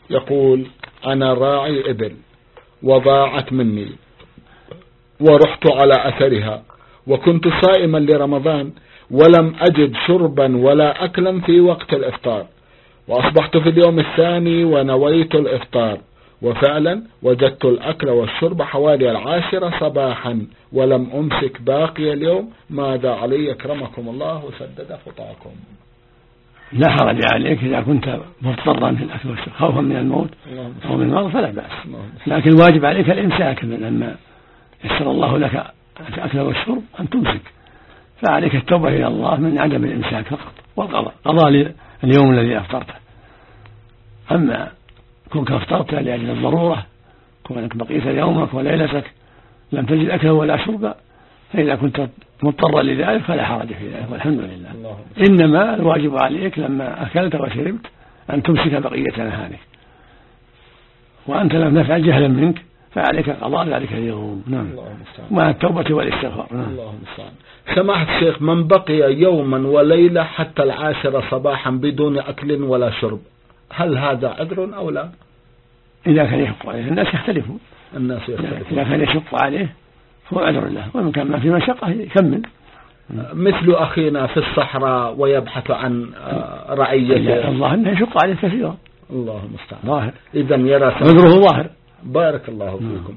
يقول أنا راعي إبل وضاعت مني ورحت على أثرها وكنت صائما لرمضان ولم أجد شربا ولا أكلا في وقت الإفطار، وأصبحت في اليوم الثاني ونويت الإفطار، وفعلا وجدت الأكل والشرب حوالي 10 صباحا ولم أمسك باقي اليوم، ماذا علي أكرمكم الله وسدد خطاكم؟ لا حرج عليك إذا كنت مضطرا في الأكل والشرب خوفا من الموت أو من المرض فلا بأس، لكن الواجب عليك الإمساك لما يسر الله لك الأكل والشرب أن تمسك، فعليك التوبة إلى الله من عدم الإمساك فقط والقضاء، قضاء اليوم الذي أفطرته. أما كونك أفطرت لأجل الضرورة، كونك بقيت يومك وليلتك لم تجد أكلا ولا شربا، فإذا كنت مضطرا لذلك فلا حرج في ذلك والحمد لله. إنما الواجب عليك لما أكلت وشربت أن تمسك بقية نهارك، وأنت لم تفعل جهلا منك فعليك قضاء ذلك اليوم. نعم، مع التوبة والاستغفار. اللهم المستعان. سماحة الشيخ، من بقي يوما وليلة حتى 10 صباحا بدون أكل ولا شرب، هل هذا عذر أو لا؟ إذا كان يشق عليه، الناس يختلفون، إذا كان يشق عليه هو عذر له، ومن كان ما في مشقة يكمل. مثل أخينا في الصحراء ويبحث عن رعيته، الله أنه يشق عليه كثيرا. الله المستعان. ظاهر، إذن يرى عذره ظاهر. بارك الله فيكم.